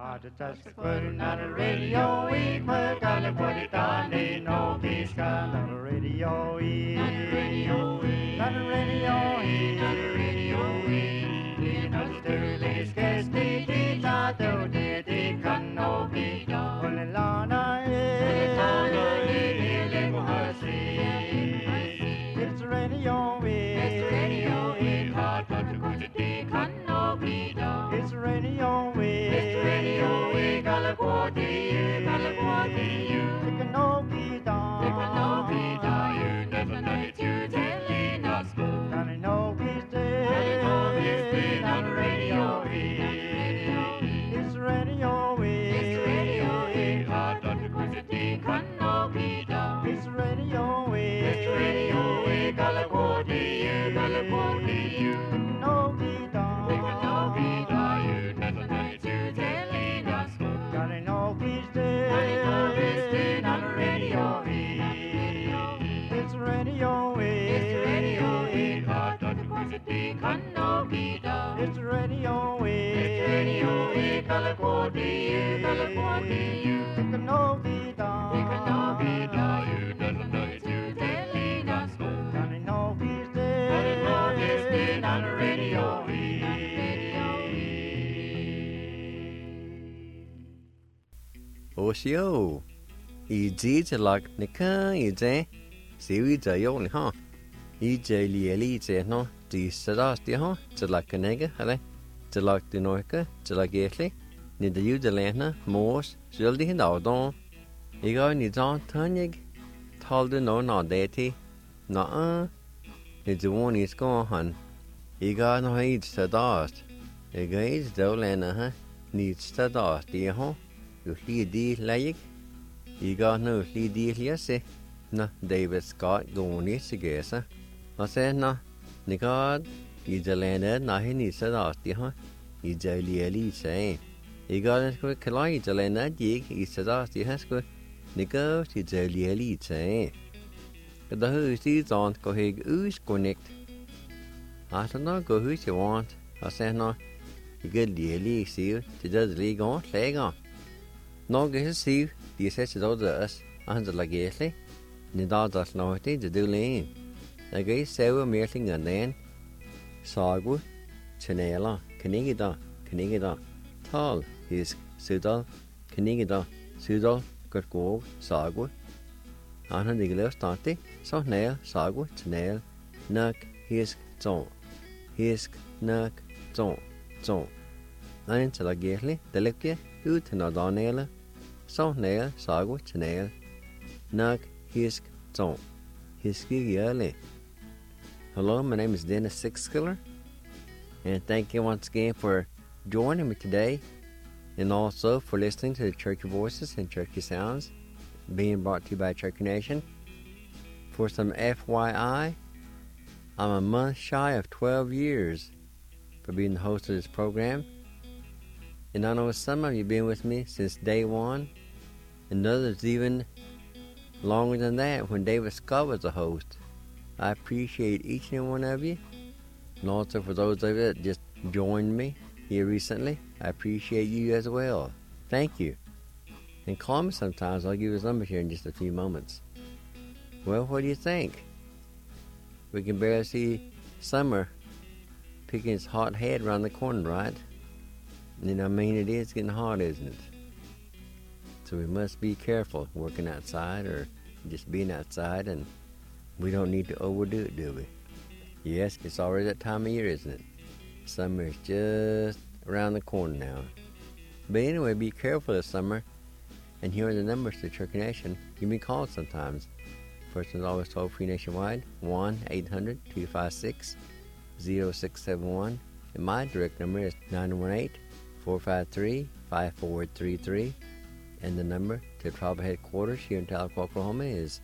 Putting on the radio, we put on the put it on, ain't no peace come on the radio, not the radio, not the radio, not the radio, you know the dirty scarce the not the can no be done. Only Lana is it's the radio, it's the radio, hard but the good can no be done. It's the radio, it's the radio, we got a quarter, you got a quarter, you can no be done. It can no be done, you never know it, you telling us go. Can I know he's dead? Can I know he's dead on the radio? It's the radio, it's the radio, hard but the good can no be done. It's the radio, it's the radio, we got a quarter, you got a quarter, you can no be done. It can no be done, you never know it, you telling us go. Can I know he's dead? Can I know he's dead on the radio? It's the radio, it's the radio, hard but the good can no be done. It's the radio, it's the radio, got a quarter, you got a quarter, you can no be done. It can no be done, you never know it, you telling us go. Can I know he's dead? Can I know he's dead on the radio? Osio, to like Nika, Siri Jayoli, huh? Lijali, no, the Sadasti, huh? To like a nigger, to like the Norca, to like Gately, need the Udelana, Morse, Zildi and Aldon. You go needs on Tunig, told the no, not deity, no, it's the one is gone. You got no heat to dust. You guys Dolana, huh? Needs to dust, dear, huh? You see the like. You got no see the yes, no, David Scott going is together. I said, no, the God, you the land, no, he needs to dust, dear, huh? You jolly say. You got a quick collide to land that jig, he said, dust, you has good. The girls, you jolly say. But the who's is on, go hig, who's connect. I don't know, go who's you want. I said, no, you get the see you, to just league on, leg on. No, get to see, the assessors of us, under like Gately. The dogs know to do lane. The gay several melting and then Sagwood, Chanela, Canigida, Tall, his Sudal, Canigida, Sudal, Gurgo, Sagwood. Anna the Gilles Tante, so nail, Sagwood, Chanel, Nuck, his zone, Nuck, zone. Nine to like Gately, Delicate, ut na Donela, so nail, Sagwood, Chanel, Nuck, his zone, his yearly. Hello, my name is Dennis Sixskiller, and thank you once again for joining me today, and also for listening to the Cherokee Voices and Cherokee Sounds, being brought to you by Cherokee Nation. For some FYI, I'm a month shy of 12 years for being the host of this program, and I know some of you have been with me since day one, and others even longer than that when David Scott was the host. I appreciate each and one of you, and also for those of you that just joined me here recently, I appreciate you as well. Thank you. And call me sometimes. I'll give you his number here in just a few moments. Well, what do you think? We can barely see summer picking its hot head around the corner, right? And I mean, it is getting hot, isn't it? So we must be careful working outside or just being outside, and we don't need to overdo it, do we? Yes, it's already that time of year, isn't it? Summer is just around the corner now. But anyway, be careful this summer. And here are the numbers to Cherokee Nation. Give me calls sometimes. First one's always toll-free nationwide, 1-800-256-0671. And my direct number is 918-453-5433. And the number to tribal headquarters here in Tahlequah, Oklahoma is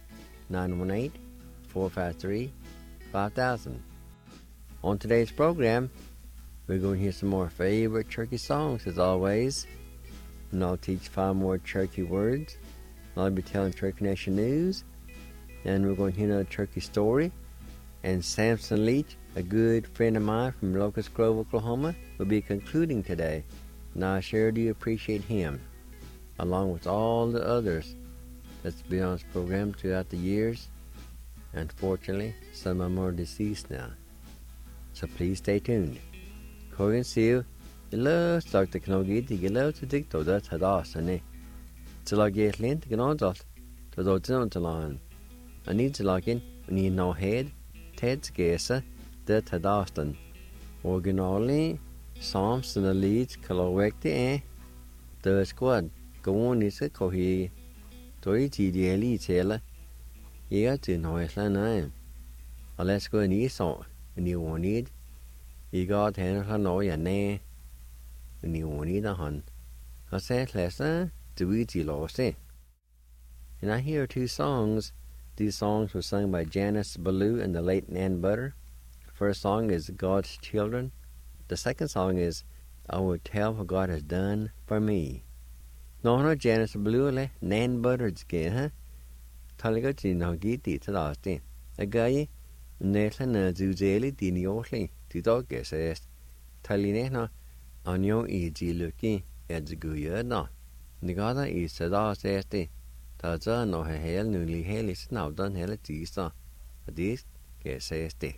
918-453-5000. On today's program, we're going to hear some more favorite Cherokee songs as always. And I'll teach 5 more Cherokee words. I'll be telling Cherokee Nation news. And we're going to hear another Cherokee story. And Samson Leach, a good friend of mine from Locust Grove, Oklahoma, will be concluding today. and I sure do appreciate him, along with all the others that's been on this program throughout the years. Unfortunately, some of them are deceased now. So please stay tuned. Corgan Seal, you love Dr. Knogi, you love to dig to that had us, and till I get lint, you know that, to those on the line. I need to log in when you know head, Ted's Gesa, that had Austin. Originally, Psalms and the leads, Kalawekti, the squad, go on is a cohe, Toy Ellie Taylor. You got to know it's like nine. Let's go and eat so, and you won't need. You got to know your name, and you won't need a hun. I said, listen, do it, you lost it. And I hear two songs. These songs were sung by Janice Ballou and the late Nan Butter. The first song is God's Children. The second song is I Will Tell What God Has Done for Me. No, Janice Ballou, Nan Butter's game, huh? Talaga no giti to last day. A guy, Nathan Zuzeli Diniosli, the dog says, Talinena, on your easy looking at the good no. Nigada is the last day. Taza no hell newly hell is now done hell at Easter. This says day.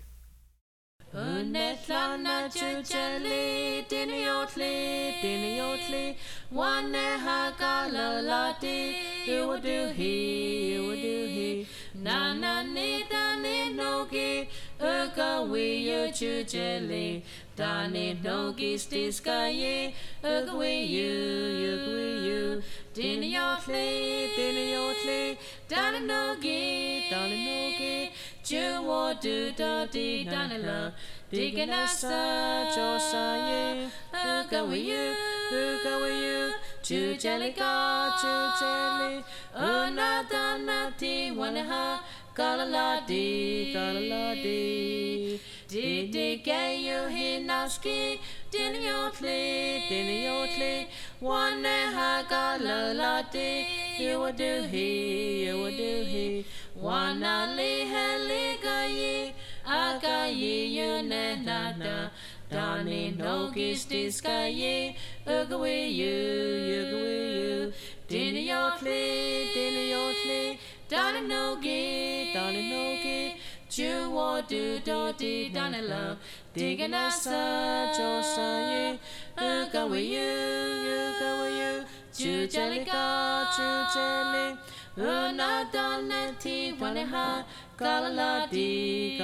Unetlana chucheli, diniotli, one hakalalati, you would do he, Nana nita nogi, we you chucheli, Dani nogi stiskaye, we you, diniotli, Dani nogi, Ju do da di danila, digging us a josaye, who go with you, Ju jelly, unadanati, one ha, galaladi, did get you hinaski, diniotli, one ha, galaladi, you would do he, Wana li heli gayi, agayi yunenada, Dani nogis diskaye, ugwe you, diniotli, Dani nogi, Ju do dodi danila, digging us a josaye, ugwe you, Ju jelly, Unadanati waneha galaladi.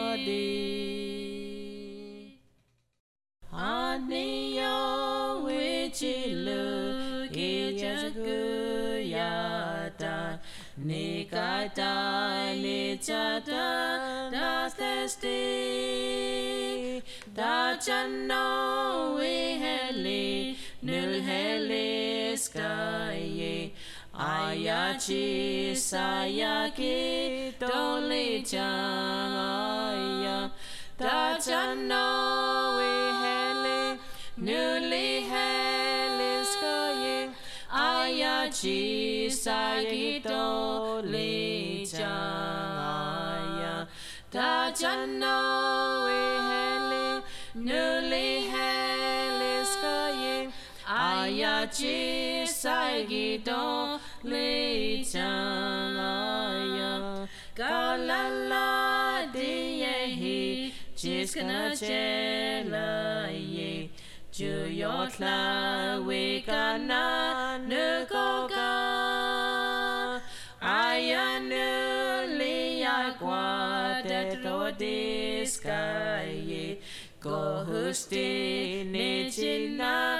Aniyo wichilu kijaguyada nikata nichata dastesti dachano wiheli nulheli skaye Ayachi sayaki doli changaya Dachano wiheli nuli heli skoye Ayachi sayaki doli changaya Dachano wiheli nuli heli skoye Ayachi sayaki Li changaya galala diyehi jiskana chelaye juyotla wikana nukoga ayanu liyagwa deto diskaye go husti nichina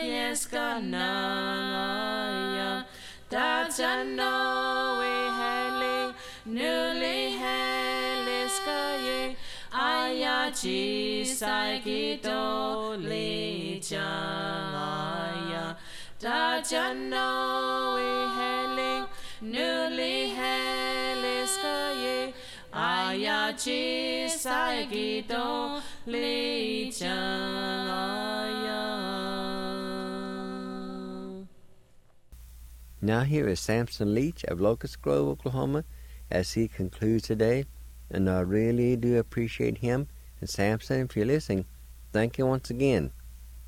yeskanaya Dachano wiheli nuli heli skaye Ayachi saikito li changaya Dachano wiheli nuli heli skaye Ayachi saikito li changaya. Now here is Samson Leach of Locust Grove, Oklahoma, as he concludes today, and I really do appreciate him. And Samson, if you're listening, thank you once again.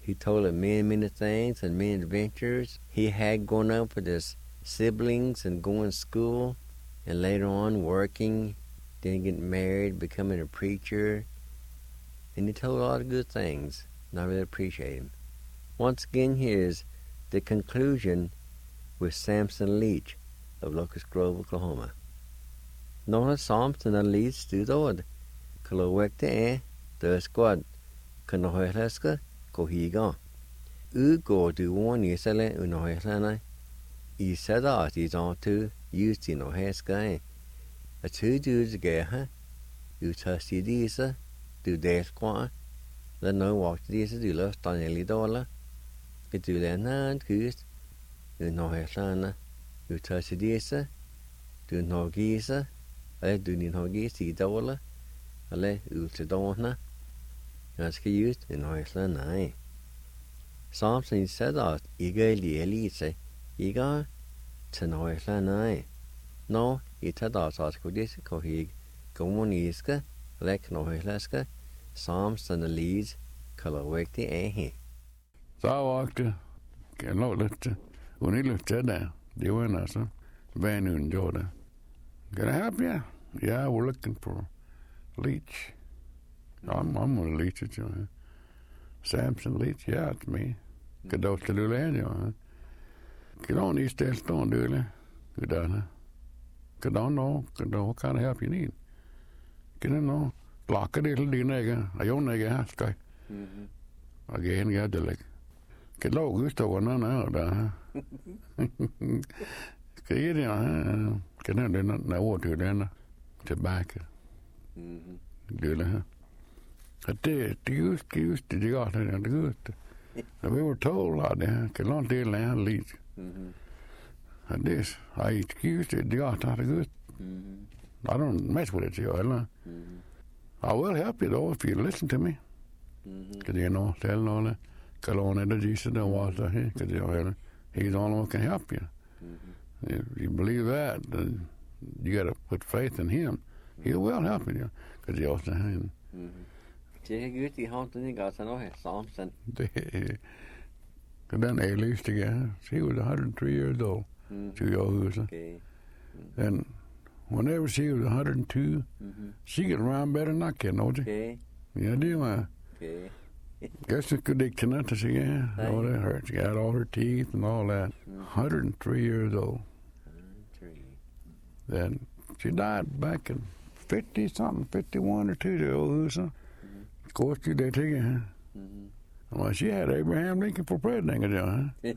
He told of many things and many adventures he had growing up with his siblings and going to school and later on working, then getting married, becoming a preacher. And he told a lot of good things, and I really appreciate him. Once again, here's the conclusion with Samson Leach of Locust Grove, Oklahoma. Några Samson Leach stod Kalowekte the squad Kanoheleska Kohiga. Ugo do one Isale Unohelana. I said that he's on to use the Noheska. A two dudes gaha. You trusty these, do their squad. Let no walk these do lost on $1. Get do their nan goose. Unohelana. You trusty these, do no geese. I do no geese $1. Ale utedona. Ganske just i Norrland, nej. Samson said that Iga Elise, Iga to Norrland, nej. No, it had us as Kodis Kohig, Gomoniska, Lek Norrlandska, Samson the leads, Kalawekti Ahi. Så jeg valgte, jeg lå lidt til, hun er lidt til der, det var en altså, vanuden gjorde det. Can I help you? Yeah, we're looking for Leach. I'm gonna Leach it, you know. Samson Leach, yeah, it's me. Could those to do that, you know. Could on these days don't do it. Could done. Could don't know what kind of help you need. Could you know? Block it, it'll do nigga. I don't nigga, guy. Again, got the like. Could low gusto one on out, Could you know? Could not do nothing. I want to then. Tobacco. Do that. Det just det got det good. We were told that can not deal land lead. And this I excused it got that good. I don't mess with it, you know. I will help you though if you listen to me. Cause you know, tell all that. Kalon the Jesus the water here, cause you know he's the only one can help you. If you believe that, then you got to put faith in him. He will help you, cause he also him. Det er godt i hånden, ikke? Altså, nå her, Samson. And then Elise together. She was 103 years old. She was Okay. And whenever she was 102, she could run better than I can, don't you? Okay. Yeah, do you? Okay. Guess it's good to see, yeah. All that hurt. She got all her teeth and all that. 103 years old. 103. Then she died back in 50-something, 51 or 2 years old, so. Of course, you did take it, huh? Well, she had Abraham Lincoln for president, huh?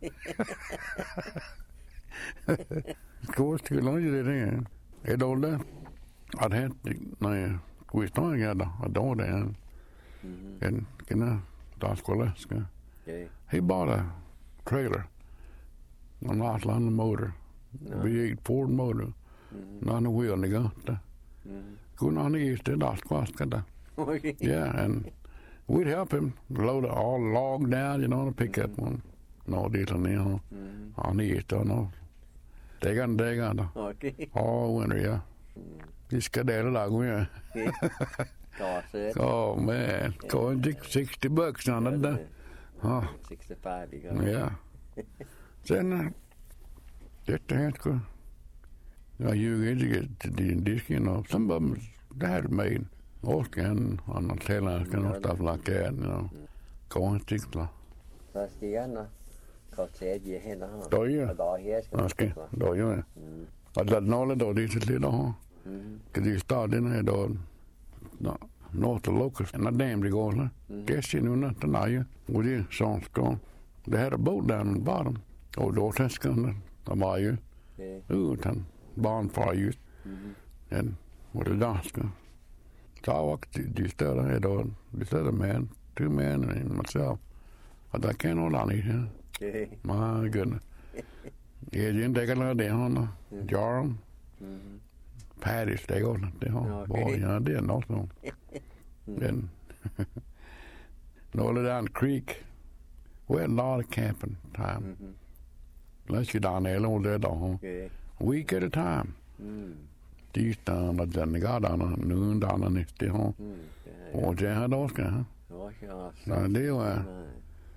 Of course, too long you did it. It all that. I'd had to, we started together, I don't know. And, you know, Alaska. He bought a trailer, a nice London motor, V8 Ford motor, not a wheel, and they got that. Going on the east, Alaska. Yeah, and we'd help him load all the log down, you know, to pick up one. No, det you know, on the east, no. They got Okay. all winter, yeah. Just got that log, yeah. Oh, man. Going $60 on it. Huh. 65, you got. Yeah. Then, just to have to, you get to the disc, you know, some of them, they had it made. Åskan on the tail and stuff like that, you know. Going stickler. Fast det gärna kostar ju hela ha. Då ju. Då här ska. Okej. Då ju. Att det noll då det är lite ha. Kan du starta den här då? North of Locust and the dam to go on. Guess you knew nothing now you. With you songs gone. They had a boat down on the bottom. Oh, då täskan de var ju. Utan bonfire and with the danska. So I walked the study head on, the other man, 2 men and myself. But I can't hold on here. My goodness. Yeah, you didn't take a lot down, jar 'em. Patties, they go down. Boy, I did also. Then, all down the creek, we had a lot of camping time. Let's get down there, all day down. Week at a time. Tisdagen och den gadan nu dagen efter hon. Och det hade också. Ja, det var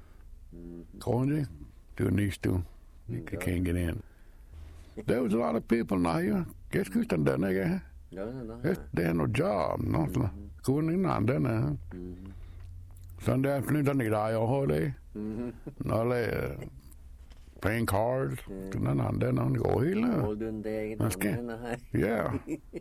Going to these two. You can't get in. There was a lot of people now here. Guess who's done that, nigga? They had no job. Nothing. Going in on that. Sunday afternoon, doesn't need all holiday. No, they playing cards. None on that. No, go here. That's good. Yeah.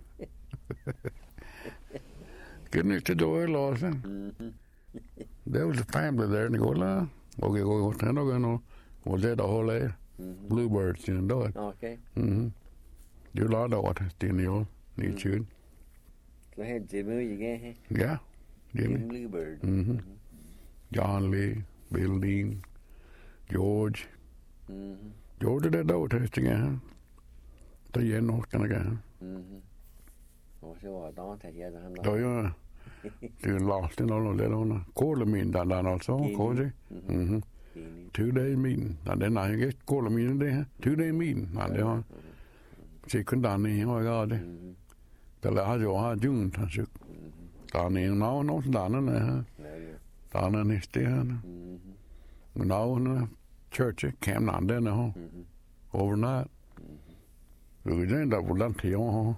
Good news to do it, Lawson. There was a family there, and they go, la. Okay, go. No, was there the whole day? Bluebirds, you know it. Okay. You lot of what is in the old need shoot. So had Jimmy again. Yeah. Jimmy. Bluebird. John Lee, Bill Dean, George. George did that testing again. 3 years old again. Ủa sao đó thầy giờ làm Rồi từ lost in all of that on a quarter mean that also quarter. 2 day meeting. And then I guess quarter meeting there. 2 day meeting. And then she couldn't done anything. Oh my God. The last of June. Done in now, not done in there. Done in his day. Now in the church, came down there now. Overnight. We didn't have done to you.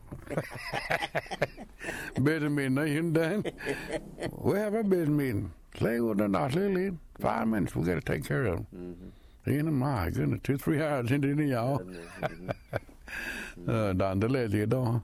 Business meeting, then. We have a business meeting. Say what they're not leaving. 5 minutes, we got to take care of them. My goodness, 2-3 hours into the y'all. Down the lady, don't.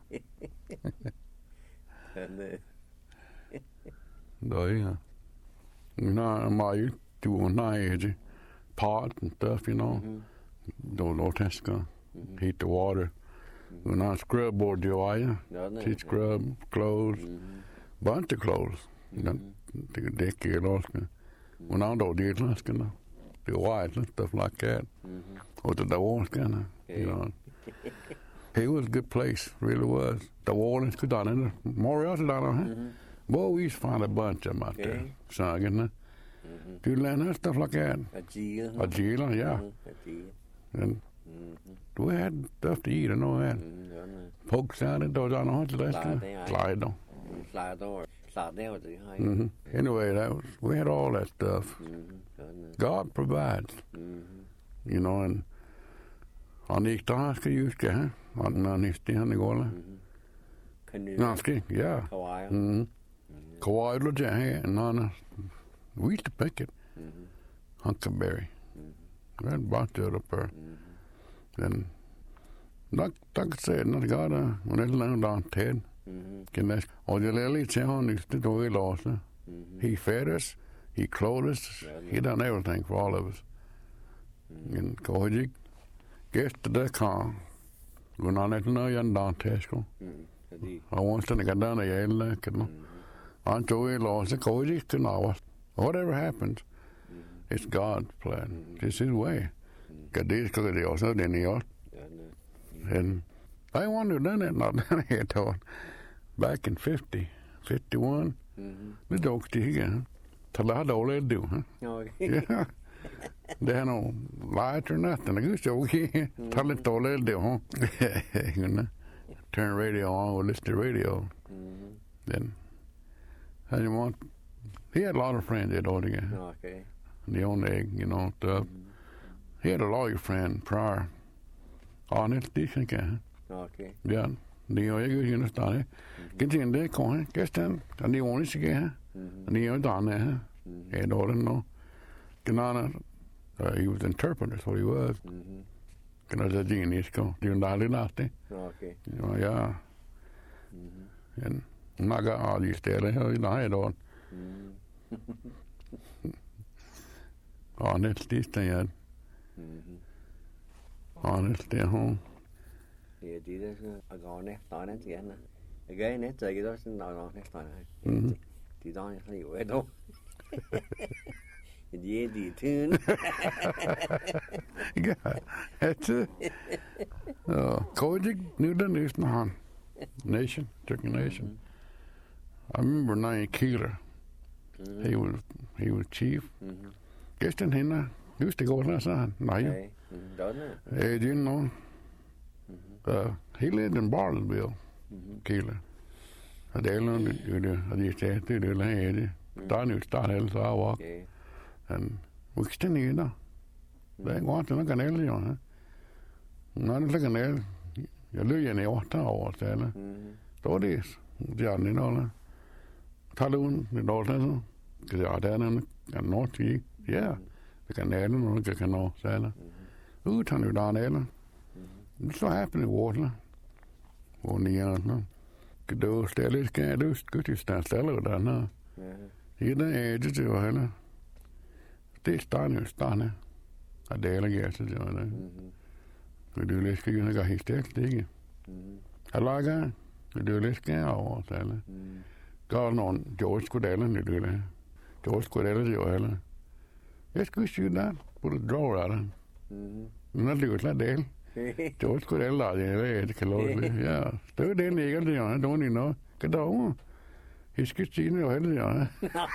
Rồi, my doing night, pot and stuff, you know. Don't test heat the water. When I scrub board you are, she scrub clothes, bunch of clothes. Take a dick here, when I don't do it, the white and stuff like that. Or the walls, you know. It was a good place, really was. The wall is good on it. More else down there. Boy, we used to find a bunch of them out there, singing. Do you learn that stuff like that? A Gila, yeah. And we had stuff to eat, I know that. Poke salad, those on the hunch last Anyway, we had all that stuff. God provides. You know, and on these times, you used to, on these things, yeah. Kauai, and we used to pick it. Huckleberry. We had a bunch of it up there. And like I said, not God, when they learned on Ted, or the lily town used to do it also. He fed us, he clothed us, he done everything for all of us. And Koji, guess to the car, when I let know you're down Tesco. I want to get down there, like, you know. Until we lost the Koji to know whatever happens, it's God's plan. It's his way. Got these cookies also, then he ought. And I wonder done it, not done it, though. Back in 51, the dogs again. Till I had all they do, huh? Yeah. They had no light or nothing. I guess okay. Tell it all they do, huh? You know, turn radio on, or listen to radio. Then, I didn't want. He had a lot of friends that all together. Okay. The own egg, you know, stuff. He had a lawyer friend prior. On it, decent guy. Okay. Yeah. The egg, you understand? Get in there, coin, guess then. And the only again. And the down there. And all in no. He was interpreter, that's what he was. Can I say genius go? Do you know that? Okay. Yeah. And I got all these there, you know, I had on. On it, this thing. On it, stay home. Yeah, Jesus, I go next time again. Again, next day, that's no next time. Thì đó là nhiều ấy đâu. Yeah, the tune. Yeah, that's it. Kojic knew the news now. Nation, Chicken Nation. I remember Nine Keeler. He was chief. Guess then he used to go last night. Okay. Hey, you know, he lived in Bartlesville, Keeler. They learned to do the land. Done you start else I walk. And we still need Det er godt, det er kanel, jo. Nå, det er kanel. Jeg løber i 8 år, så eller. Så det er det noget. Tager ud, det er så. Kan jeg der noget, kan nå til. Ja, det kan næle noget, kan nå, så eller. Utan jo der næle. Så happen i water. Og nierne. Kan du stille skal du skulle stille der nå. Det er det jo heller. Det er stande. Og det er ikke så det var det. Men det er lidt skal jo helt stærkt, ikke? Allaga, det er lidt skal over så eller. Gør nogen George Scudeller det der. George Scudeller det jo heller. Jeg skulle sige der på det draw der. Men det er jo slet del. George Scudeller det kan lov det. Ja, det er det ikke det jo, don't you know. Kan du Jeg skal sige det jo heller, ja.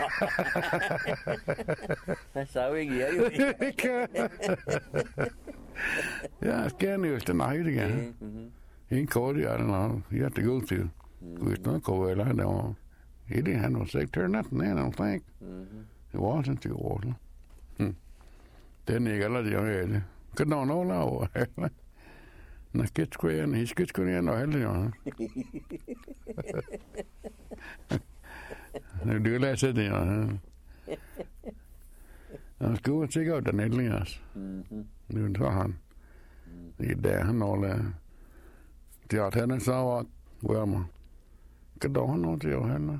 Det sagde jeg ikke, jo. Ja, skærne jo den nej, det kan. En kort, ja, den har jeg det god til. Hvis noget går eller han der. Det han var sikkert tør natten, I don't think. Det var sådan til ordet. Den ikke eller det jo det. Kan du nå lave? Nå, skal sgu og heller, ja. Det er læse det, ja. Han skal jo tjekke ud den ældring, altså. Nu tager han. Det er der, han holder. Det er han så var, hvor man. Kan du have noget til at handle?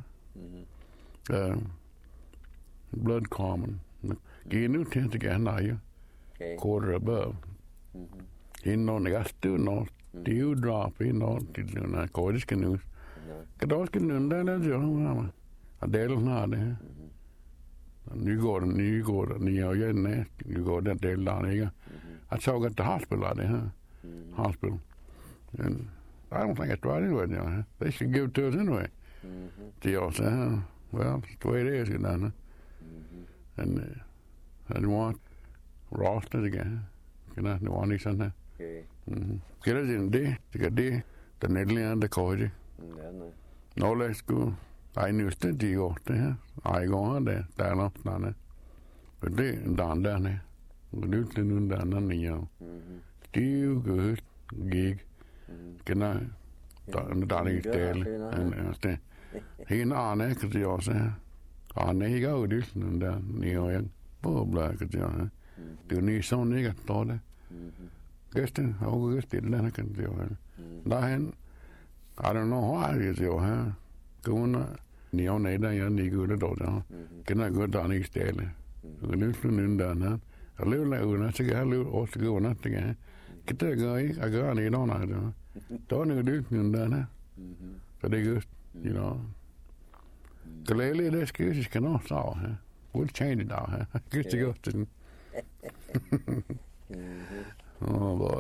Blood common. Giv nu til at gerne eje. Quarter above. Inden jeg stod noget. Det er jo drop i noget. Det er noget kortiske nu. Kan du også give den der, det er jo, og det er snart det her. Nygård, ni år igen, Nygård, den del der, ikke? Jeg så godt, det hospital er det her. Hospital. And I don't think it's right anyway, you know. They should give it to us anyway. Det er også her. Well, it's the way it is, you know. And I want roasted again. You know, det var ikke sådan her. Gælder det, det kan det, den ældre, der går i det. Nå, lad os gå. Ej, nu er det gjort det her. Ej, går det. Der er nok sådan. Men det er en dag dernede. Og det er til nogen der anden i jer. Det er jo godt. Gik. Kender. Der er ikke stale. Hende Arne, kan det også her. Arne ikke af det, den der nye år. Båbler, kan det også her. Det er jo nye sådan ikke, at står det. Gæsten, og gæsten, den kan det også her. Derhen, I don't know why it is your hair. Gående, ni år nede, jeg er ikke ude der. Kender godt, der er ikke stale. Du kan løfte den der, her. Jeg lever der uden, så kan jeg løbe også til gående, det kan jeg. Kan det gøre ikke? Jeg gør det i nogen af det. Der er ikke løfte den der, her. Så det er godt, you know. Kan lade lidt af skøs, jeg skal nå så her. We'll change it out her. Kan det godt til den. Oh boy.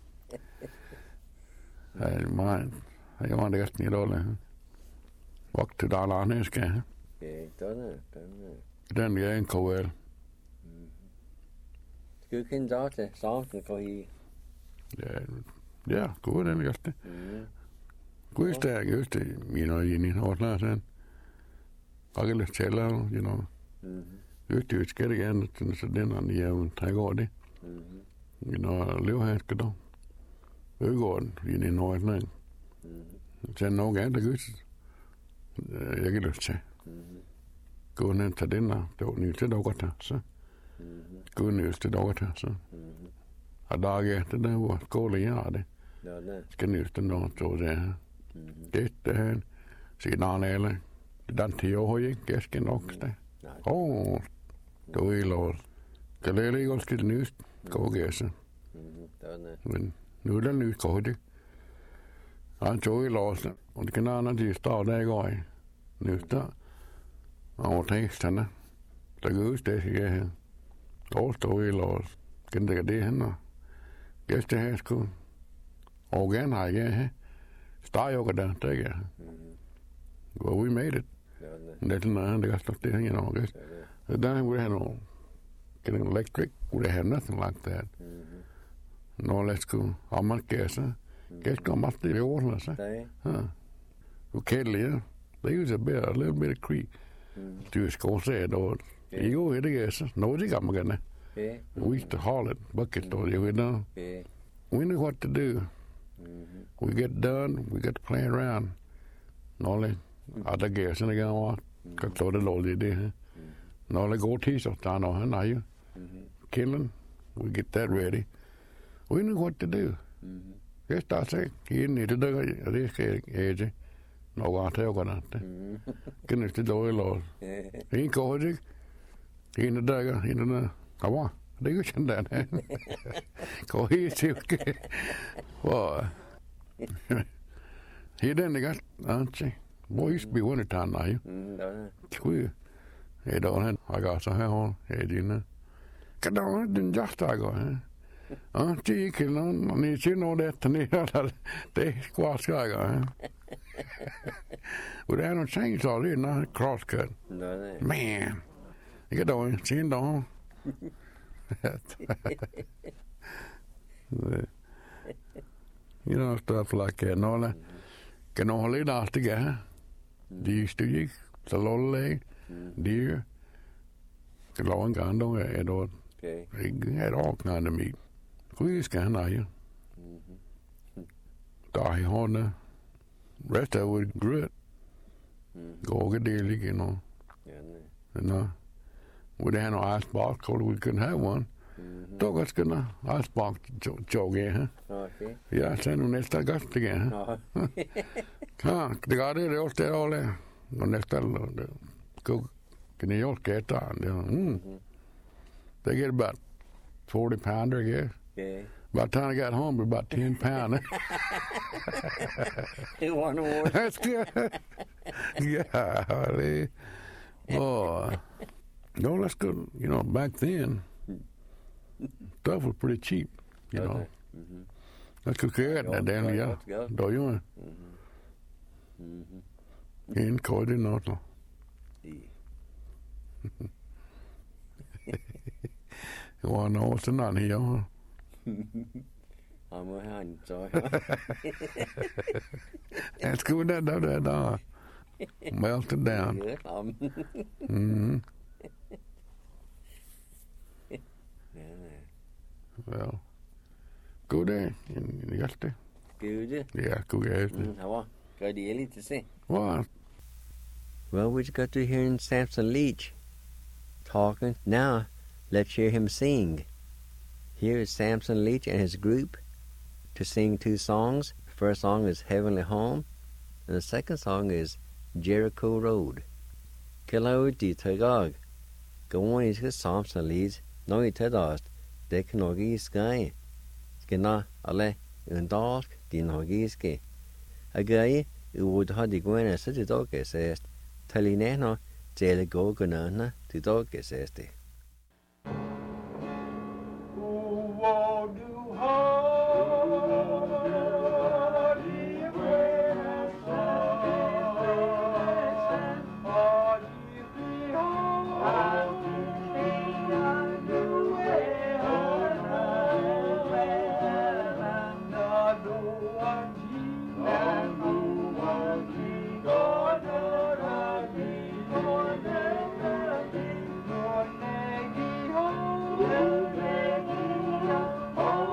Hey, man. Jeg var det ikke dårligt. Vagt til der er næste gang. Ja, den. Den er en KL. Skal du kende dig til samtidig for I? Ja, god den er det. God stærk, just det. Mine øjne i hårdlær sen. Og jeg lidt tæller, you know. Just det, skal det gerne, så den er jeg jo trækker over det. You know, lever her, skal du. Øgården, i den hårdlær. Så er nogen gerne, der gør jeg kan lyst til. Gå ned til den der. Det var nyt til dog til, så. Gå ned til dog til, så. Og der er det der, hvor skålet jeg har det. Skal ned til noget, så det her. Det her. Så der er alle. Det er den 10 år, ikke? Jeg skal nok stå. Det var helt lort. Kan det ikke også skille nyt? Gå og gæse. Men nu er det nyt, går det. Han tog i låsen, og det kan andre til stå der i går i. Nu der. Og teksterne. Der går ud det, siger jeg her. Og stod i låsen. Kan det henne? Gæste her skulle. Og gerne har jeg her. Starjokker der, der ikke er. Well, we made it. Det er sådan noget, der kan stå det her, you know, gæst. Der would have no getting electric, would have nothing like that. No, let's go. I'm not guessing. Guess go must be water, sir. Okay, yeah. They use a little bit of creek. Du skal også sige, at I går i det, guess. Nå, det kan man gerne. Yeah. We used to haul it, bucket load, you know. Yeah. We knew what to do. Mm-hmm. We get done, we get to play around. Nåle, alla gäsen är gamla, kan klara låda det. Nåle går till så tar han när ju. Killing, we get that ready. We knew what to do. Just that thing. You need to do it. Det är age. Något jag kan inte. Kan inte då låt. In går det. In the dagar, in the ja, det är ju känd där. Gå hit till. Vad? He didn't get, aren't boy used to be winter time now. Squeal. Hey, don't I got some hell. Hey, didn't. Get on, didn't just I go, Aren't you need you know that to me that they squash I go, But I don't change all this, not cross cut. Man, you get on, chin down. You know, stuff like that and all that. Kan hålla i allt det här. De steg, så lålle, deer. Kan la en grann då är då. Är raknande mig. Hur ska han ju? Där I har det. Rest of it grit. Gå det you know. And we had no ice box, or we couldn't have one. Då got gonna ice box jog here. Okay. Ja, sen hon nästa gast igen. Ja, det går det åt det alla. Och nästa go can you all get on? They get about 40 pounder, I guess. Okay. By the time I got home, about 10 pounds. You want more? That's good. Yeah, oh, no, that's good. You know, back then, stuff was pretty cheap. You know. Jag skulle göra det den, ja. Då gör jag. En koordinat då. Det var något sån här, ja. I'm a hand, so. That's good, that. Melted down. Well, go there. You got to. Good. Yeah, go there. Ja, ska det lite se. What? Well, we just got to hear Samson Leach talking. Now, let's hear him sing. Here is Samson Leach and his group to sing two songs. The first song is Heavenly Home, and the second song is Jericho Road. Killa di tagag. Go on is Samson Leach. No it tadast. Det kan nog i sky. Skina alle undask din hogiske. Agai would ha di gwena sa di doge sest. Talineno tele go gunana di doge sesti. Oh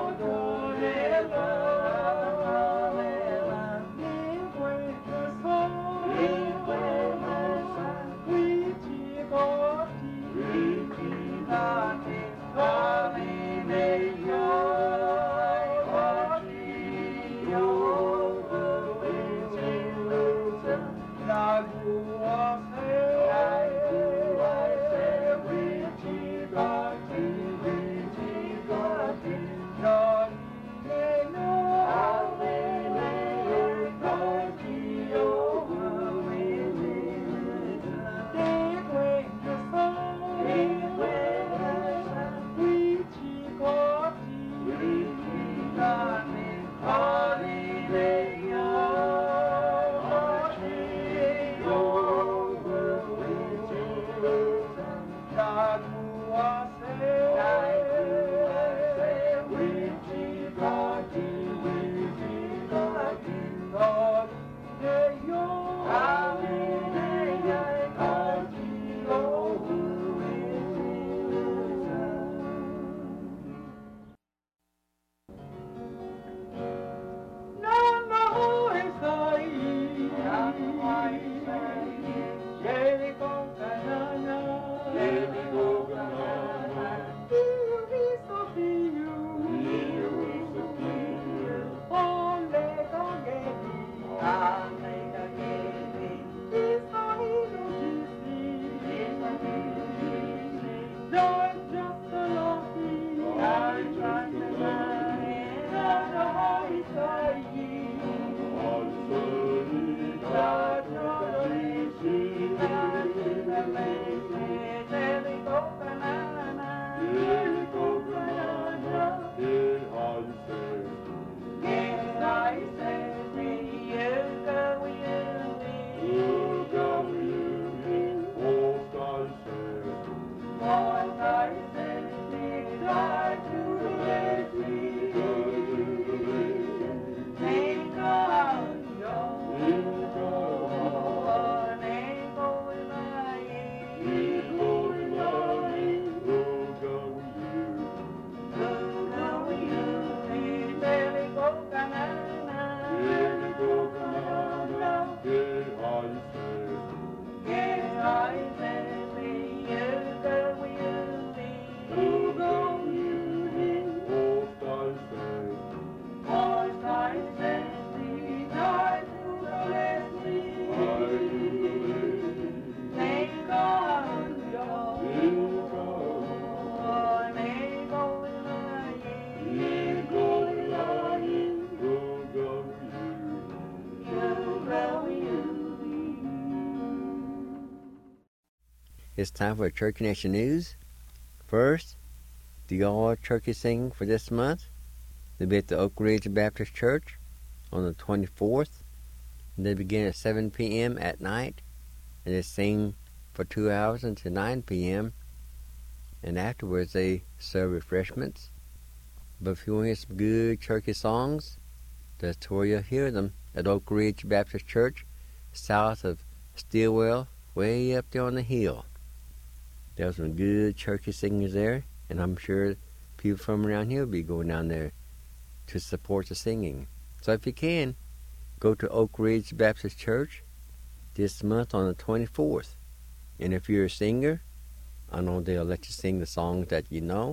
It's time for Turkey Nation News. First, the all turkey singing for this month. They'll be at the Oak Ridge Baptist Church on the 24th. And they begin at 7 p.m. at night. And they sing for 2 hours until 9 p.m. And afterwards they serve refreshments. But if you want to hear some good turkey songs, that's where you'll hear them at Oak Ridge Baptist Church, south of Stillwell, way up there on the hill. There's some good turkey singers there, and I'm sure people from around here will be going down there to support the singing. So if you can, go to Oak Ridge Baptist Church this month on the 24th. And if you're a singer, I know they'll let you sing the songs that you know.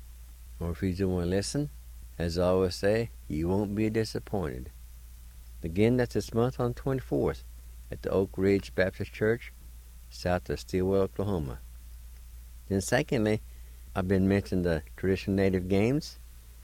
Or if you just want to listen, as I always say, you won't be disappointed. Again, that's this month on the 24th at the Oak Ridge Baptist Church, south of Stillwell, Oklahoma. Then secondly, I've been mentioning the Traditional Native Games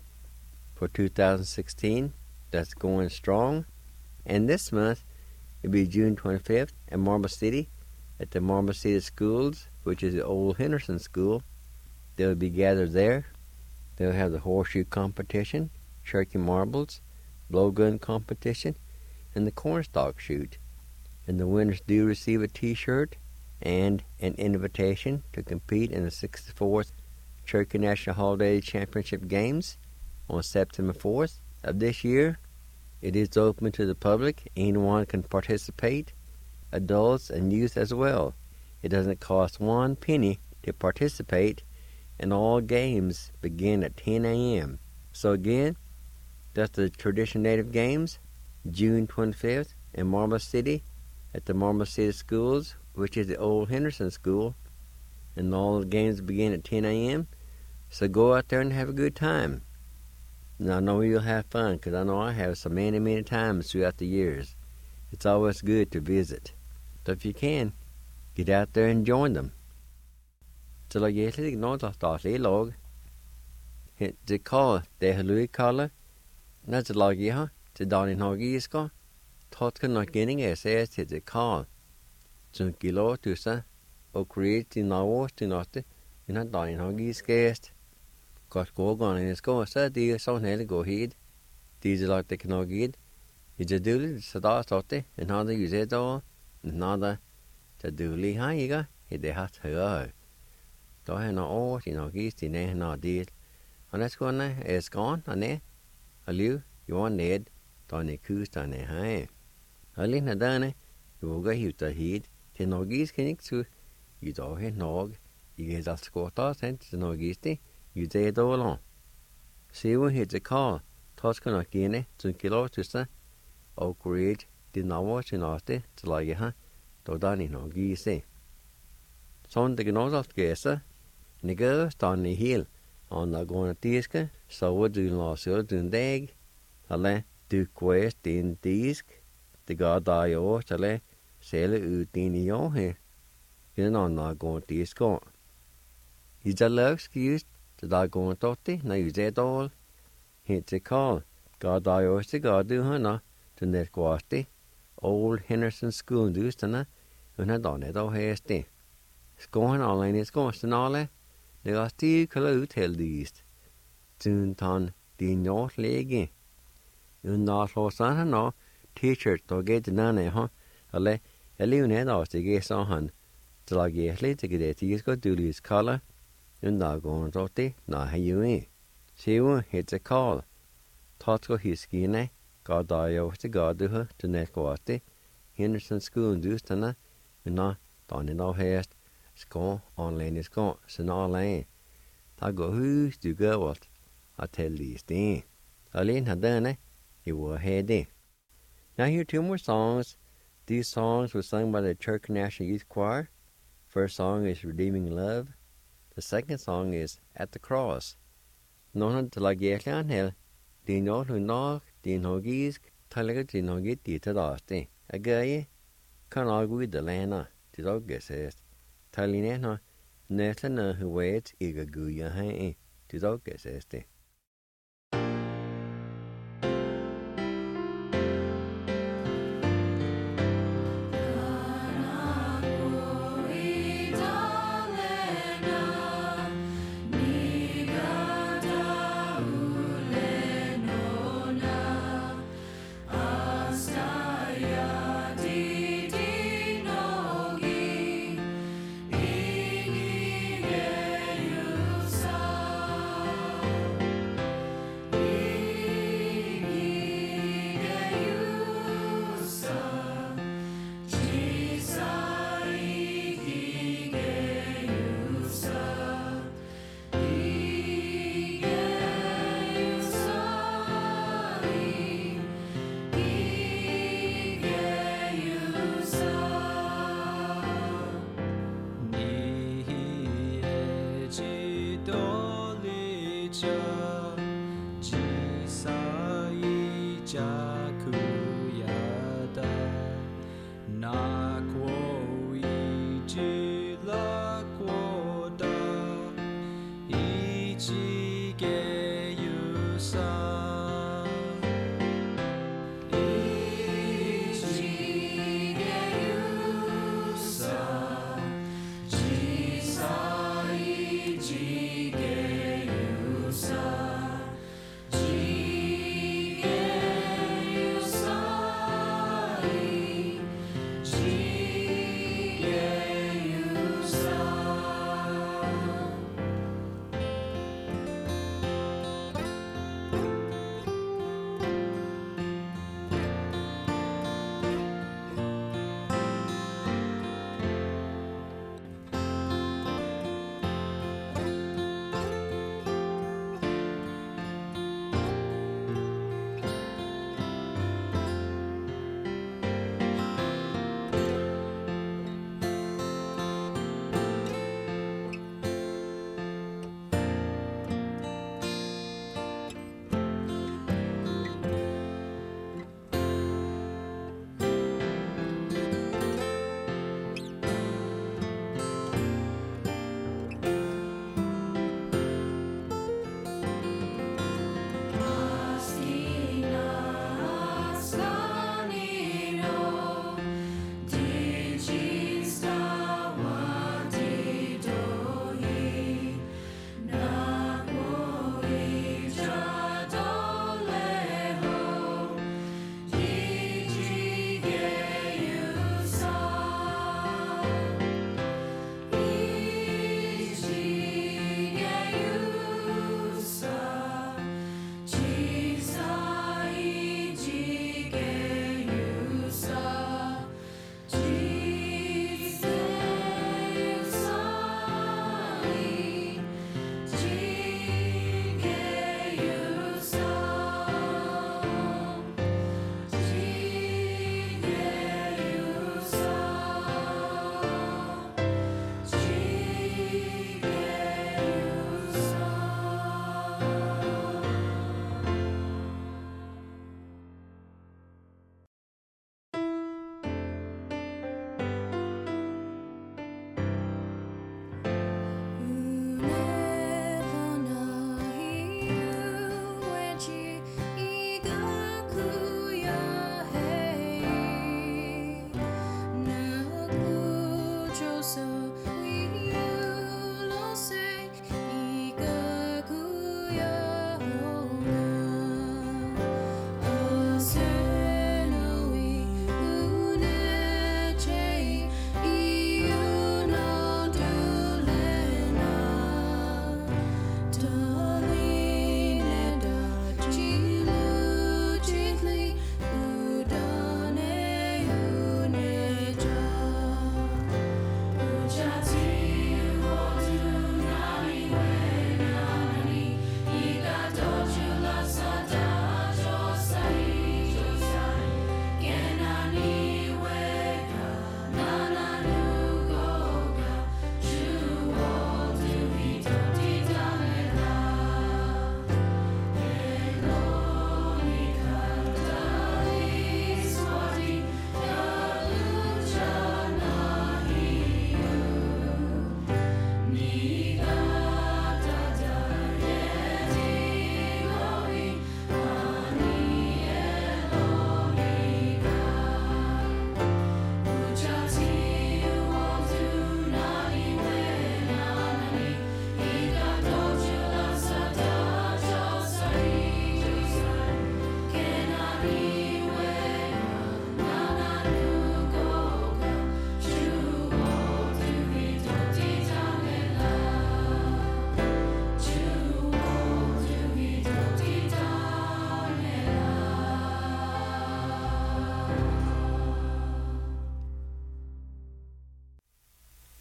for 2016. That's going strong. And this month, it'll be June 25th at Marble City at the Marble City Schools, which is the old Henderson School. They'll be gathered there. They'll have the horseshoe competition, turkey marbles, blowgun competition, and the cornstalk shoot. And the winners do receive a t-shirt and an invitation to compete in the 64th Turkey National Holiday Championship Games on September 4th of this year. It is open to the public. Anyone can participate, adults and youth as well. It doesn't cost 1 penny to participate, and all games begin at 10 a.m. So again, that's the Traditional Native Games, June 25th in Marble City at the Marble City Schools, which is the old Henderson School, and all the games begin at 10 a.m. So go out there and have a good time. Now I know you'll have fun, because I know I have so many, many times throughout the years. It's always good to visit. So if you can, get out there and join them. Så la jeg litt nå til statlig lag. Det kall, det har lui kalle. Når det lager jeg, til dagen Norge skal, tatt kan nok gjenning jeg ser til det kall. Som kilo tusen, og kreet til navå til natte, men dagen Norge skæst. Godt gå gangen jeg skal, så det er sånn hele gå hit. Det er lagt det kan nok hit. Det er dårlig, så da stått det, men han det gjør det da, men han det er dårlig her, ikke? Det er hatt høyere. Da har han år til Norge, til ned han har dit. Han er skående, er skån, han er. Alligevel, jo han ned, da han er kust, han er her. Alligevel derne, jo våger hytta hit, til Norge skal ikke så, jo da har Norge, jeg er alt skått av, til Norge til, jo det er dårlig. Se hvor heter Karl, ta skal nok gjerne, som kilo tusen, og kreet til navå til natte, til lage her, da da i Norge se. Sånn det kan også gæse, Nigger stand i hel, han er gående diske, så du la seg den deg, eller du kvest din disk, det ga da i år, eller sele ut din i år her, den andre gående diske. I det løgskjust, det da gående totti, når jeg ser dårlig, helt til Karl, ga da i år, så ga du henne, den der kvasti, Old Henderson School, du stenne, hun er da ned og heste. Skåren alene i skårsten alle, det er stig kalla ut heldigst. Tuntan din njort lege. Unna slåsan han nå, t-shirt og gete nane ha, eller jeg lever ned av seg jeg sa han, til å ge litt til det til skal du lys kalla, Yun na going to te na ha yui. Sewa hits a call. Tatko hiskine, God dio to God to her to net quati. Henderson school and dustana, and na, don in all haste. Skål, online is gone, så nå længe. Der går hus, du gør what. I tell these things. Alene har done, you will have it. Now here 2 more songs. These songs were sung by the Church National Youth Choir. First song is Redeeming Love. The second song is At the Cross. Någon till att ge kan hel. Det nåt hon nog, det nog gisk, talaga det nog get det där. Agaye kan agui de lena, det dog gesest. Talinena netlana who waits iga guya hai, det dog gesest.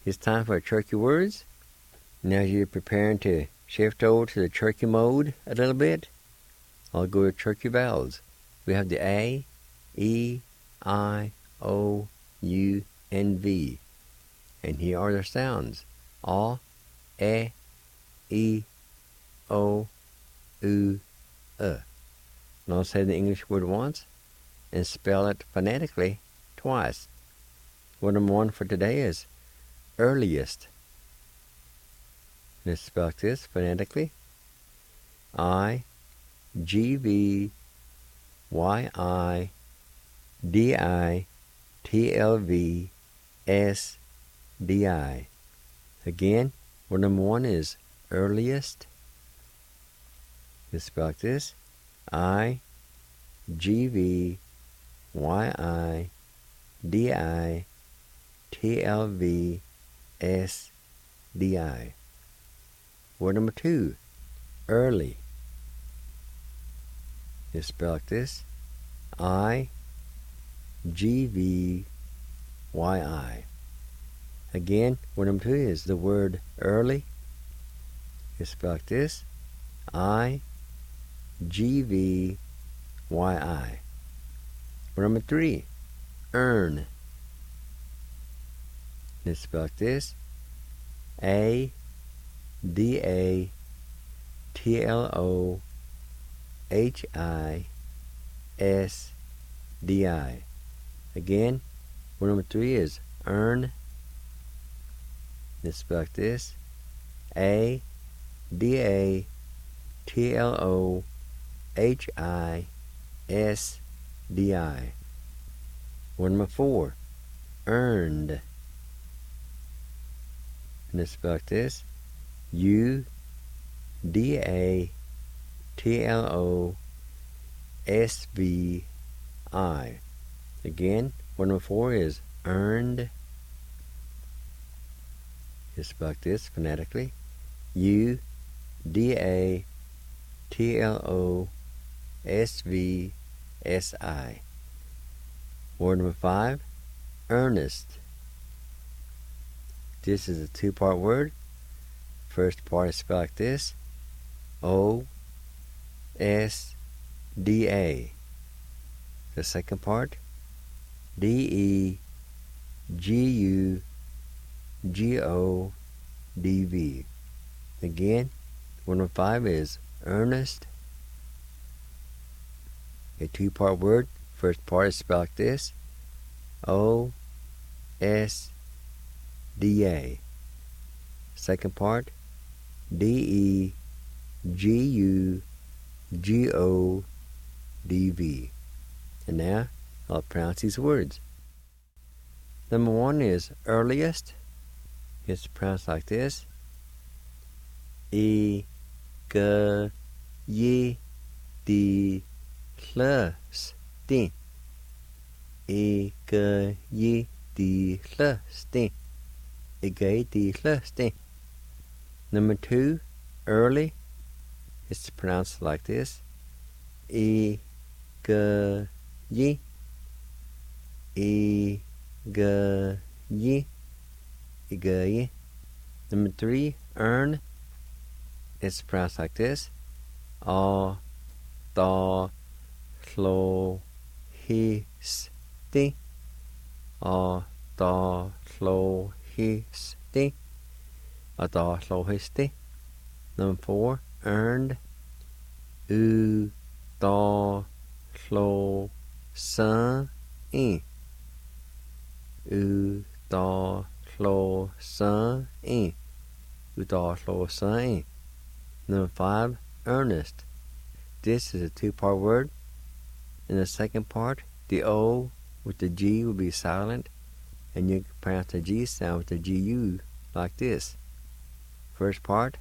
It's time for Cherokee words. Now you're preparing to shift over to the Cherokee mode a little bit, I'll go to Cherokee vowels. We have the A, E, I, O, U, and V. And here are their sounds. A, E, O, U, Now I'll say the English word once and spell it phonetically twice. Word number 1 for today is earliest. Let's spell this phonetically. I-G-V-Y-I-D-I-T-L-V-S-D-I. Again, word number 1 is earliest. Let's spell this. I-G-V-Y-I-D-I-T-L-V-S-D-I. Word number 2, early. Let's spell this. I-G-V-Y-I. Again, word number 2 is the word early. Let's spell this. I-G-V-Y-I. Word number 3, earn. Let's spell this. A-D-A-T-L-O-H-I-S-D-I. Again, word number 3 is earn. Let's spell this. A-D-A-T-L-O-H-I-S-D-I. Word number 4, earned. Let's spell this. U-D-A-T-L-O-S-V-I. Again, word number 4 is earned. Let's spell this phonetically. U-D-A-T-L-O-S-V-S-I. Word number 5, earnest. This is a two-part word. First part is spelled like this. O-S-D-A. The second part, D-E-G-U-G-O-D-V. Again, word number 5 is earnest. A two-part word. First part is spelled like this. O-S-D-A. Second part, D-E-G-U-G-O-D-V. And now, I'll pronounce these words. Number 1 is earliest. It's pronounced like this. E-G-Y-D-L-S-T. E-G-Y-D-L-S-T. E-G-Y-D-L-S-T. Number 2, early. It's pronounced like this. E-G-Y. E-G-Y. E-G-Y. Number 3, earn. It's pronounced like this. A-D-L-O-H-I-S-T. A-D-L-O-H-I-S-T. A-D-L-O-H-I-S-T. Number 4, earned. U-D-L-O-S-I. U-D-L-O-S-I. U-D-L-O-S-I. Number 5, earnest. This is a two-part word. In the second part, the O with the G will be silent, and you can pronounce the G sound with the G-U like this. First part,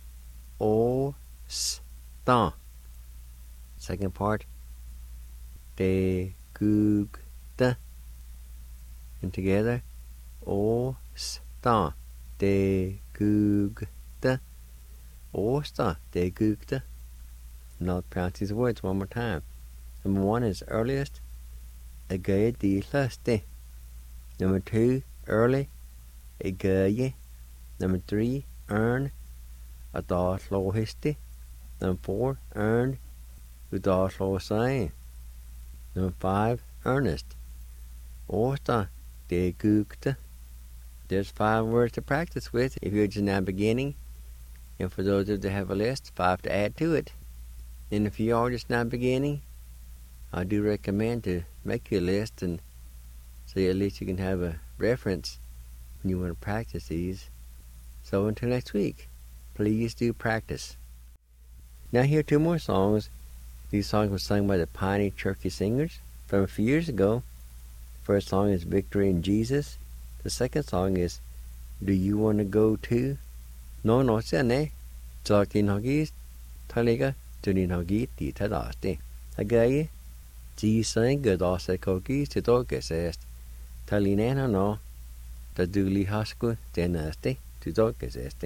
O-S-T. Second part, De-Gug-D. And together, O-S-T. De-Gug-D. O-S-T. De-Gug-D. And I'll pronounce these words one more time. Number 1 is earliest. E-G-Y-D-L-S-T. Number 2, early. E-G-Y. Number 3, earn. Adá hlóhisti. Number 4, earned. Udá hlósai. Number 5, earnest. Orta de gugta. There's 5 words to practice with if you're just now beginning. And for those of you that have a list, 5 to add to it. And if you are just now beginning, I do recommend to make your list, and so at least you can have a reference when you want to practice these. So until next week, please do practice. Now here are 2 more songs. These songs were sung by the Piney Cherokee Singers from a few years ago. First song is Victory in Jesus. The second song is Do You Want to Go Too? No, sene. Talking Hoggies, Taliga, Tuning Hoggy, Tita Dasti. Again, G sang good also cookies to dog assist. Talinana no, the Dooley Hosco, Denasti, to dog assist.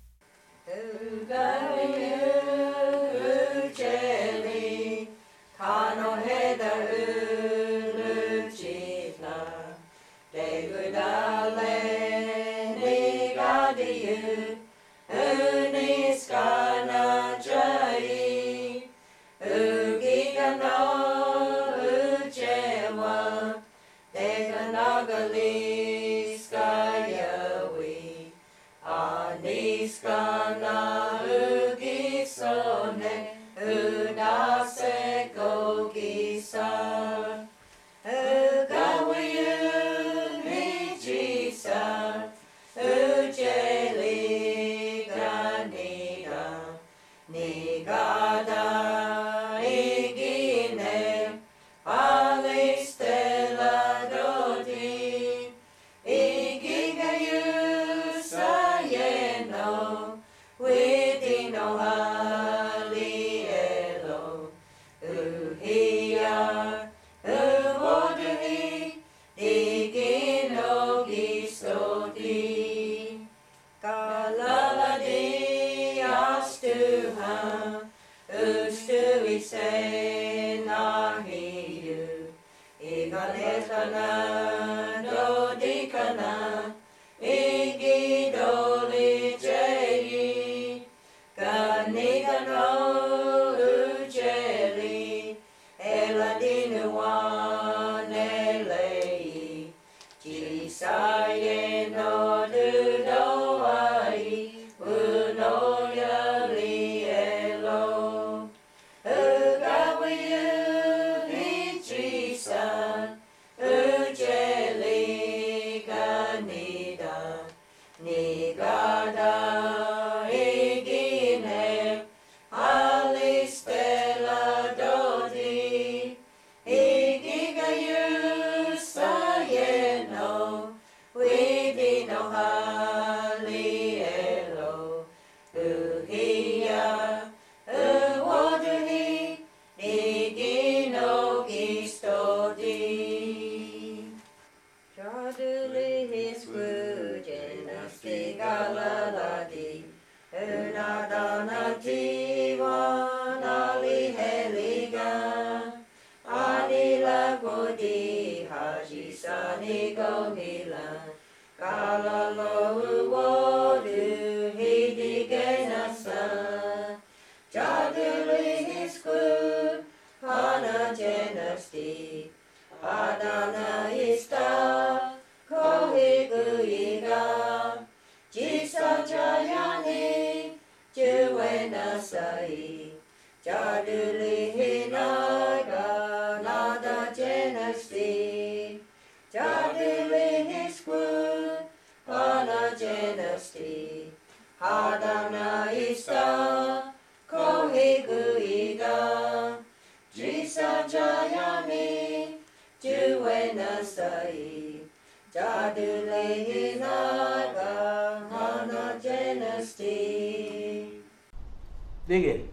Dig it.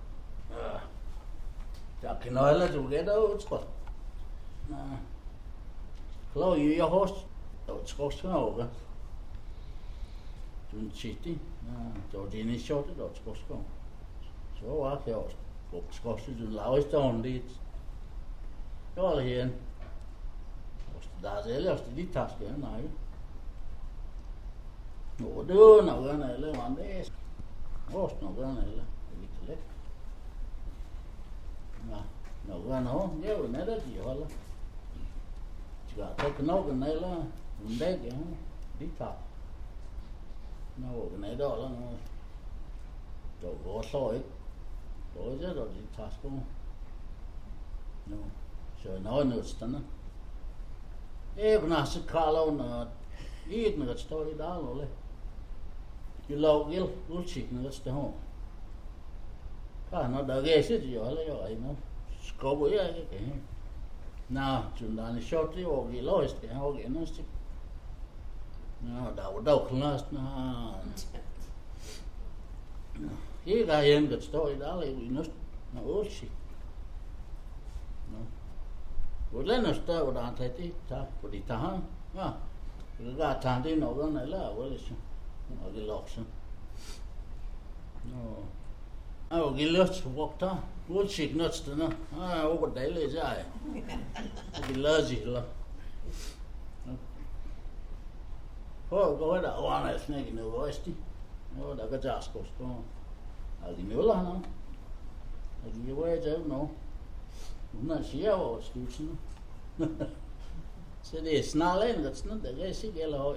Chắc nói là chủ cái đâu có. Lâu yêu host, đâu có sao cả. Chúng chiti, cho đi ní short đâu có sao. Số á kiểu, có sự lão ấy tao đi. Đó là hiện. Đã dễ là đi task cái này. Nó đưa nó cái này lên mà đấy. Ôi, nó cái này là cái gì nó cái nó nhớ cái này đó gì hết là. Chỉ cả cái nó cái này là mình đấy cái đi thảo. Nó cái này đó là nó rồi có sỏi. Rồi rất là đi thảo cũng. No, so nó nữa nó. Bữa nào sẽ khá lâu nữa. Ít nữa cái story đó rồi. Cái lâu cái lúc chích nữa cái đó. Nó đã ghé xí rồi là rồi nó. Có bữa cái. Nào, chúng ta đi short đi hoặc cái lâu cái hoặc cái nó xí. Nó đầu class nó. Cái em cái story đó là nó ớt xí. Vừa lên nó start vừa đàn thấy tí ta vừa đi ta ha, cái gà thang tí nó cái này là vừa lên nó cái lọc xong, nó cái lợt vóc ta, vừa xịt nó chứ nó, vừa đấy lấy ra, cái lợt gì là, thôi cái đó hoàn này này cái nữa rồi tí, nó đã cái jas cost nó, cái nữa là nó, cái vậy chứ nó. Nó xíu vào studio nó, sẽ đi snal lên cái nó để cái xí cái lò,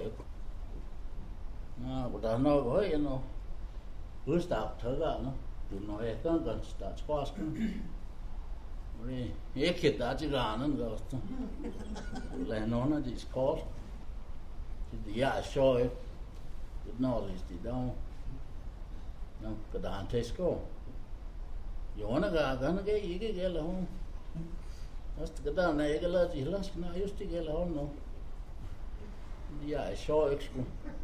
bữa đó nó gọi nó, bữa start thở ra nó, tụi nó hay cần start squash cái, rồi cái kit đã chỉ ra nó rồi, lại nó đi squash, thì đi show it, nó là đi đâu, nó cái đàn test go, giờ nó cái là không. Cái đó này cái là gì là nó yếu tí cái là nó dạ show expo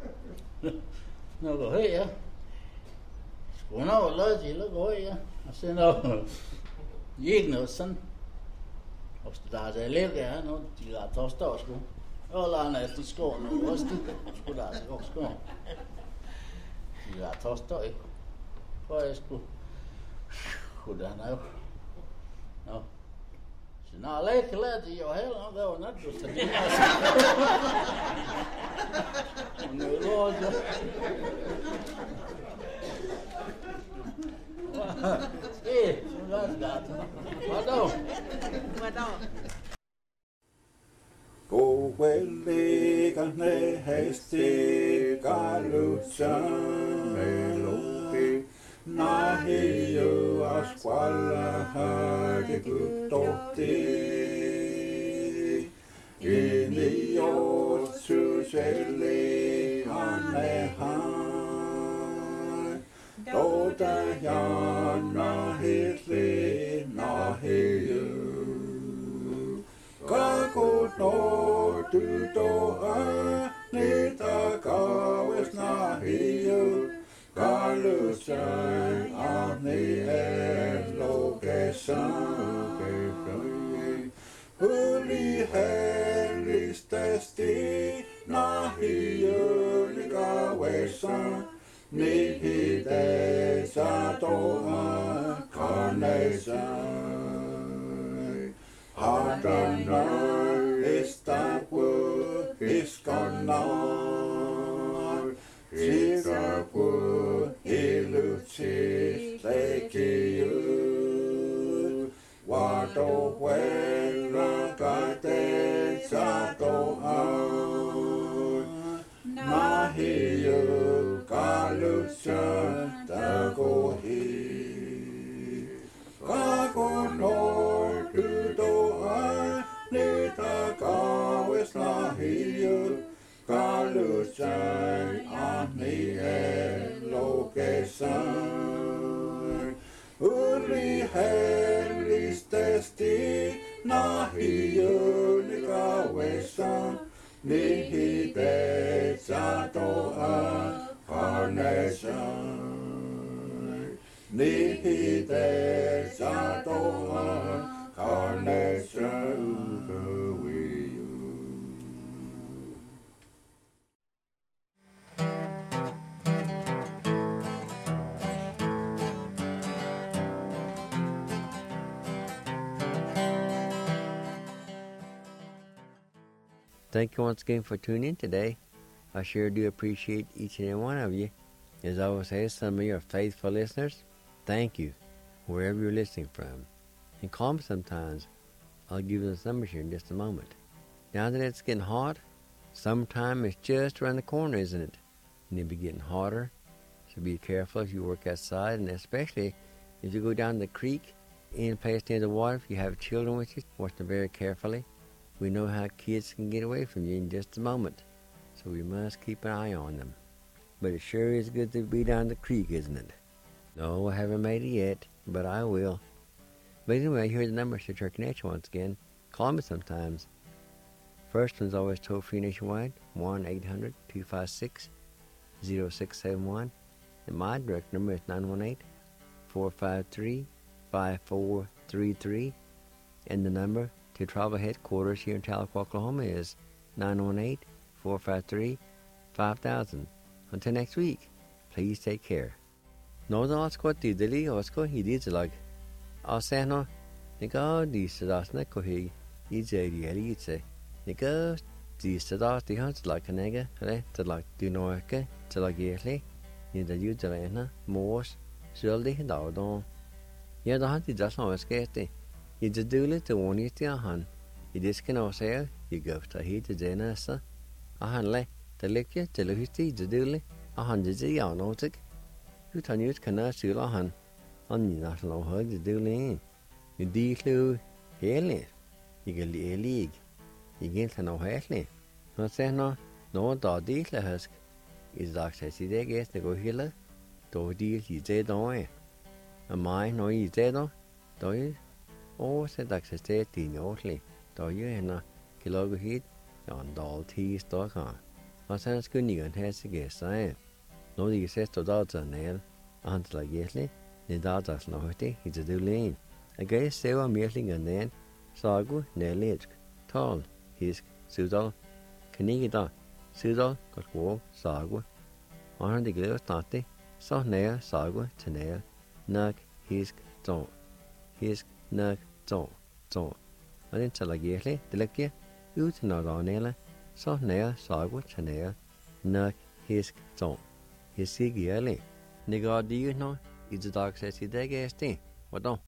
nó gọi á của nó là gì nó gọi á xem nó giết nó sân hoặc là cái lẽ cái nó chỉ là toast toast cũng là này tí score nó có tí của đã có score chỉ là toast toast có score của đã nó nó lấy cái là gì vậy nó đâu nó được cái gì người lo chứ chúng ta gạt bắt đầu cô quên đi cái này hay xí cả lúc sáng ngày lúc đi na hi yo asquala ha de gutotti in yo su sele ane ha do ta ya na hi le na hi yo ka ko no tu to a ni ta ka wes na hi yo Galusai ani location Huli helis testi nahiyo ligawesa Nihide satoa carnation Hadana istapu iskanar Sikapu iluchi lekiyu Wato wela kate sato Nahiyu kalucha takohi Kakonor tutoa nita kawes nahiyu Kalusai ani location Uli helis testi nahiyo nikawesa Nihide satoa carnation Nihide satoa carnation Thank you once again for tuning in today. I sure do appreciate each and every one of you. As I always say, some of you are faithful listeners. Thank you, wherever you're listening from. And call me sometimes. I'll give you those numbers here in just a moment. Now that it's getting hot, summertime is just around the corner, isn't it? And it'll be getting hotter. So be careful if you work outside, and especially if you go down the creek, any place near the water, if you have children with you, watch them very carefully. We know how kids can get away from you in just a moment, so we must keep an eye on them. But it sure is good to be down the creek, isn't it? No, I haven't made it yet, but I will. But anyway, here's the numbers to Turkey Nation once again. Call me sometimes. First one's always toll-free nationwide, 1-800-256-0671. And my direct number is 918-453-5433. And the number to travel headquarters here in Tahlequah, Oklahoma is 918-453-5000. Until next week, please take care. No, that's what the daily Oscar he did like. I'll say no. Nika di sadasna kohi ijeri elite. Nika di sadas di hans like a nega, to like do noake, to like yearly. In the Udelena, Morse, Shirley, Dowdon. Yeah, the hunt is just not scarcity. You just do it to one year to a hun. You just can also say, you go to heat the dinner, sir. A hun lay, the liquor, the lucky, the dooley, 100 a yarn nautic. You turn you can see a hun. On you not long hug the dooley. You declue, hairly. You get a league. You get to know hairly. Not say no, no, dog declare husk. Is access to the guest to go here, do deal you dead on. A mine no you dead on, do you? Oh, said access to the notely, do you and a kilogo heat on doll tea stock on. I sounds good, you can have the guest, I no, you says to dogs on nail, until like yetly, the dogs are naughty, it's a do lane. A guy say I'm meeting and then, sagu, nail tall, his, sudal, canigida. Sudal got walk, sagwa. On the glue stati, so nair, sagwa, tenair, nug, hisk, don. Hisk, nug, don. And in Salagirli, Delekia, ut not on naila, so nair, sagwa, tenair, nug, hisk, don. His sig yearly. Nigga, do you know? It's a dog says he deg what don't?